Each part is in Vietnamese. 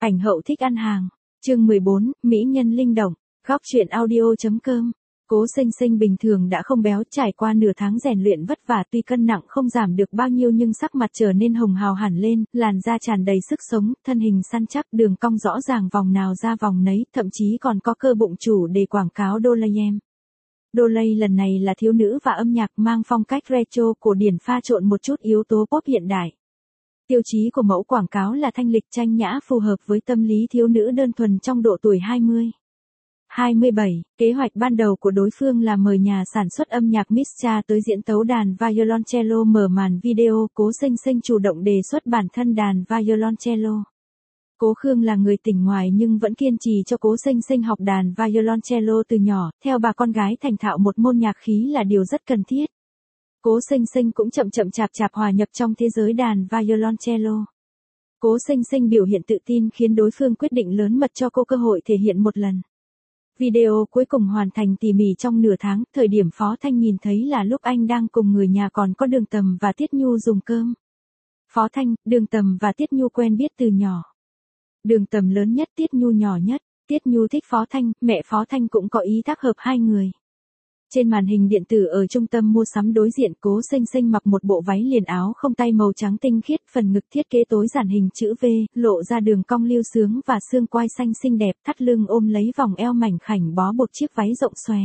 Ảnh hậu thích ăn hàng. Chương 14, Mỹ nhân linh động. Góc truyện audio.com. Cố Sinh Sinh bình thường đã không béo, trải qua nửa tháng rèn luyện vất vả, tuy cân nặng không giảm được bao nhiêu nhưng sắc mặt trở nên hồng hào hẳn lên, làn da tràn đầy sức sống, thân hình săn chắc, đường cong rõ ràng, vòng nào ra vòng nấy, thậm chí còn có cơ bụng chủ để quảng cáo Dolayem. Dolay lần này là thiếu nữ và âm nhạc, mang phong cách retro cổ điển pha trộn một chút yếu tố pop hiện đại. Tiêu chí của mẫu quảng cáo là thanh lịch trang nhã, phù hợp với tâm lý thiếu nữ đơn thuần trong độ tuổi 20. 27, kế hoạch ban đầu của đối phương là mời nhà sản xuất âm nhạc Mischa tới diễn tấu đàn violoncello mở màn video. Cố Sinh Sinh chủ động đề xuất bản thân đàn violoncello. Cố Khương là người tỉnh ngoài nhưng vẫn kiên trì cho Cố Sinh Sinh học đàn violoncello từ nhỏ, theo bà con gái thành thạo một môn nhạc khí là điều rất cần thiết. Cố Sinh Sinh cũng chậm chạp hòa nhập trong thế giới đàn violoncello. Cố Sinh Sinh biểu hiện tự tin khiến đối phương quyết định lớn mật cho cô cơ hội thể hiện một lần. Video cuối cùng hoàn thành tỉ mỉ trong nửa tháng, thời điểm Phó Thanh nhìn thấy là lúc anh đang cùng người nhà còn có Đường Tầm và Tiết Nhu dùng cơm. Phó Thanh, Đường Tầm và Tiết Nhu quen biết từ nhỏ. Đường Tầm lớn nhất, Tiết Nhu nhỏ nhất. Tiết Nhu thích Phó Thanh, mẹ Phó Thanh cũng có ý tác hợp hai người. Trên màn hình điện tử ở trung tâm mua sắm đối diện, Cố Sinh Sinh mặc một bộ váy liền áo không tay màu trắng tinh khiết, phần ngực thiết kế tối giản hình chữ V, lộ ra đường cong lưu sướng và xương quai xanh xinh đẹp, thắt lưng ôm lấy vòng eo mảnh khảnh bó buộc chiếc váy rộng xòe.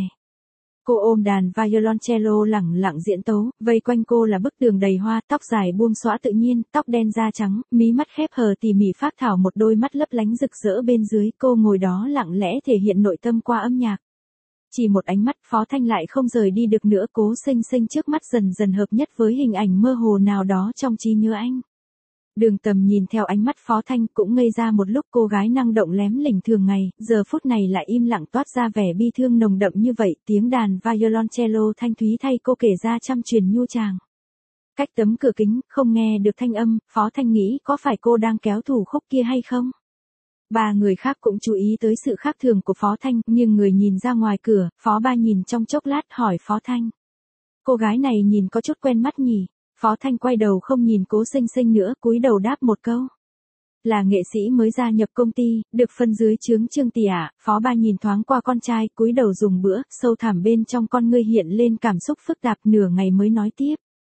Cô ôm đàn violoncello lẳng lặng diễn tấu, vây quanh cô là bức tường đầy hoa, tóc dài buông xõa tự nhiên, tóc đen da trắng, mí mắt khép hờ tỉ mỉ phác thảo, một đôi mắt lấp lánh rực rỡ bên dưới, cô ngồi đó lặng lẽ thể hiện nội tâm qua âm nhạc. Chỉ một ánh mắt, Phó Thanh lại không rời đi được nữa. Cố Sinh Sinh trước mắt dần dần hợp nhất với hình ảnh mơ hồ nào đó trong trí nhớ anh. Đường Tầm nhìn theo ánh mắt Phó Thanh cũng ngây ra một lúc, cô gái năng động lém lỉnh thường ngày, giờ phút này lại im lặng toát ra vẻ bi thương nồng đậm như vậy, tiếng đàn violoncello thanh thúy thay cô kể ra trăm truyền nhu chàng. Cách tấm cửa kính, không nghe được thanh âm, Phó Thanh nghĩ có phải cô đang kéo thủ khúc kia hay không? Ba người khác cũng chú ý tới sự khác thường của Phó Thanh, nhưng người nhìn ra ngoài cửa, Phó Ba nhìn trong chốc lát hỏi Phó Thanh. Cô gái này nhìn có chút quen mắt nhỉ? Phó Thanh quay đầu không nhìn Cố Sinh Sinh nữa, cúi đầu đáp một câu. Là nghệ sĩ mới gia nhập công ty, được phân dưới trướng Trương Tỷ ạ. Phó Ba nhìn thoáng qua con trai, cúi đầu dùng bữa, sâu thẳm bên trong con ngươi hiện lên cảm xúc phức tạp, nửa ngày mới nói tiếp.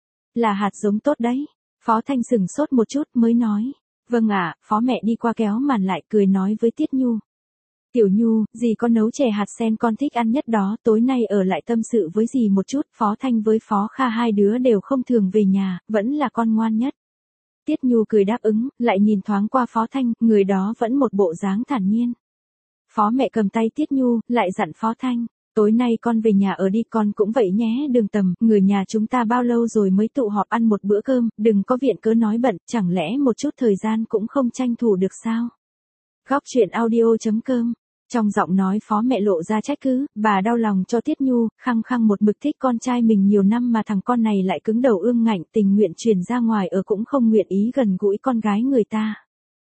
Là hạt giống tốt đấy. Phó Thanh sững sốt một chút mới nói. Vâng ạ. Phó mẹ đi qua kéo màn lại, cười nói với Tiết Nhu. Tiểu Nhu, dì có nấu chè hạt sen con thích ăn nhất đó, tối nay ở lại tâm sự với dì một chút. Phó Thanh với Phó Kha hai đứa đều không thường về nhà, vẫn là con ngoan nhất. Tiết Nhu cười đáp ứng, lại nhìn thoáng qua Phó Thanh, người đó vẫn một bộ dáng thản nhiên. Phó mẹ cầm tay Tiết Nhu, lại dặn Phó Thanh. Tối nay con về nhà ở đi, con cũng vậy nhé. Đường Tầm, người nhà chúng ta bao lâu rồi mới tụ họp ăn một bữa cơm, đừng có viện cớ nói bận, chẳng lẽ một chút thời gian cũng không tranh thủ được sao? Góc truyện audio.com. Trong giọng nói Phó mẹ lộ ra trách cứ, bà đau lòng cho Tiết Nhu, khăng khăng một mực thích con trai mình nhiều năm mà thằng con này lại cứng đầu ương ngạnh, tình nguyện chuyển ra ngoài ở cũng không nguyện ý gần gũi con gái người ta.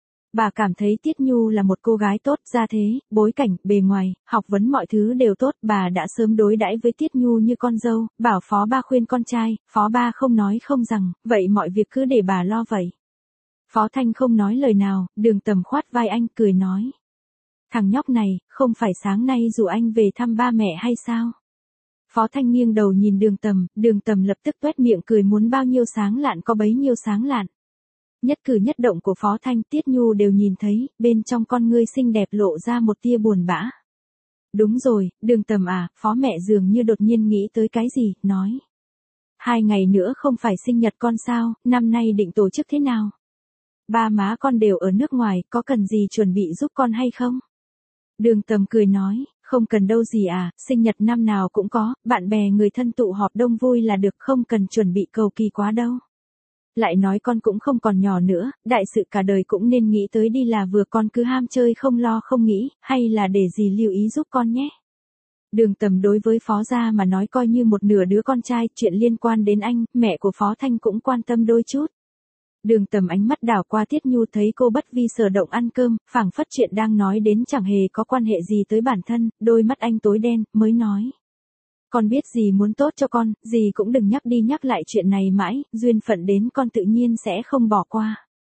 Bà cảm thấy Tiết Nhu là một cô gái tốt, gia thế, bối cảnh, bề ngoài, học vấn mọi thứ đều tốt, bà đã sớm đối đãi với Tiết Nhu như con dâu, bảo Phó Ba khuyên con trai, Phó Ba không nói không rằng, vậy mọi việc cứ để bà lo vậy. Phó Thanh không nói lời nào, Đường Tầm khoát vai anh, cười nói. Thằng nhóc này, không phải sáng nay rủ anh về thăm ba mẹ hay sao? Phó Thanh nghiêng đầu nhìn Đường Tầm lập tức toét miệng cười, muốn bao nhiêu sáng lạn có bấy nhiêu sáng lạn. Nhất cử nhất động của Phó Thanh, Tiết Nhu đều nhìn thấy, bên trong con ngươi xinh đẹp lộ ra một tia buồn bã. Đúng rồi, Đường Tầm à, Phó mẹ dường như đột nhiên nghĩ tới cái gì, nói. 2 ngày nữa không phải sinh nhật con sao, năm nay định tổ chức thế nào? Ba má con đều ở nước ngoài, có cần gì chuẩn bị giúp con hay không? Đường Tầm cười nói, không cần đâu gì à, sinh nhật năm nào cũng có, bạn bè người thân tụ họp đông vui là được, không cần chuẩn bị cầu kỳ quá đâu. Lại nói con cũng không còn nhỏ nữa, đại sự cả đời cũng nên nghĩ tới đi là vừa, con cứ ham chơi không lo không nghĩ, hay là để dì lưu ý giúp con nhé. Đường Tầm đối với Phó gia mà nói coi như một nửa đứa con trai, chuyện liên quan đến anh, mẹ của Phó Thanh cũng quan tâm đôi chút. Đường Tầm ánh mắt đảo qua Tiết Nhu, thấy cô bất vi sở động ăn cơm, phảng phất chuyện đang nói đến chẳng hề có quan hệ gì tới bản thân, đôi mắt anh tối đen, mới nói. Con biết dì muốn tốt cho con, dì cũng đừng nhắc đi nhắc lại chuyện này mãi, duyên phận đến con tự nhiên sẽ không bỏ qua.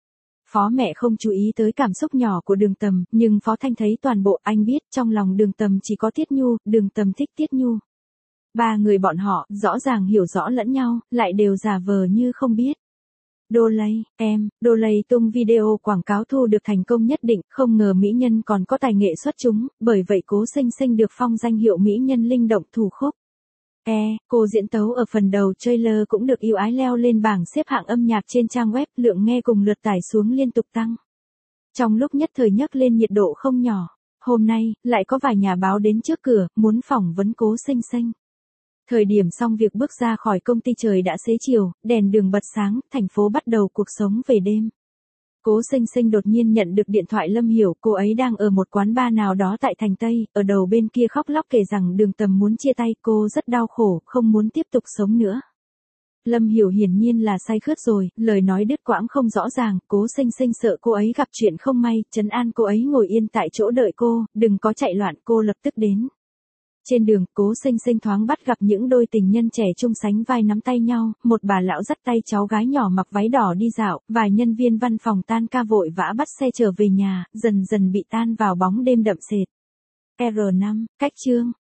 Phó mẹ không chú ý tới cảm xúc nhỏ của Đường Tầm, nhưng Phó Thanh thấy toàn bộ. Anh biết trong lòng Đường Tầm chỉ có Tiết Nhu, Đường Tầm thích Tiết Nhu. Ba người bọn họ rõ ràng hiểu rõ lẫn nhau, lại đều giả vờ như không biết. Dolay, em, Dolay tung video quảng cáo thu được thành công nhất định, không ngờ mỹ nhân còn có tài nghệ xuất chúng, bởi vậy Cố Sinh Sinh được phong danh hiệu mỹ nhân linh động thủ khúc. Cô diễn tấu ở phần đầu trailer cũng được yêu ái leo lên bảng xếp hạng âm nhạc trên trang web, lượng nghe cùng lượt tải xuống liên tục tăng. Trong lúc nhất thời nhấc lên nhiệt độ không nhỏ, hôm nay, lại có vài nhà báo đến trước cửa, muốn phỏng vấn Cố Sinh Sinh. Thời điểm xong việc bước ra khỏi công ty trời đã xế chiều, đèn đường bật sáng, thành phố bắt đầu cuộc sống về đêm. Cố Sinh Sinh đột nhiên nhận được điện thoại Lâm Hiểu, cô ấy đang ở một quán bar nào đó tại thành Tây, ở đầu bên kia khóc lóc kể rằng Đường Tầm muốn chia tay, cô rất đau khổ, không muốn tiếp tục sống nữa. Lâm Hiểu hiển nhiên là say khướt rồi, lời nói đứt quãng không rõ ràng, Cố Sinh Sinh sợ cô ấy gặp chuyện không may, trấn an cô ấy ngồi yên tại chỗ đợi cô, đừng có chạy loạn, cô lập tức đến. Trên đường, Cố Sinh Sinh thoáng bắt gặp những đôi tình nhân trẻ chung sánh vai nắm tay nhau, một bà lão dắt tay cháu gái nhỏ mặc váy đỏ đi dạo, vài nhân viên văn phòng tan ca vội vã bắt xe trở về nhà, dần dần bị tan vào bóng đêm đậm sệt. R5, cách chương.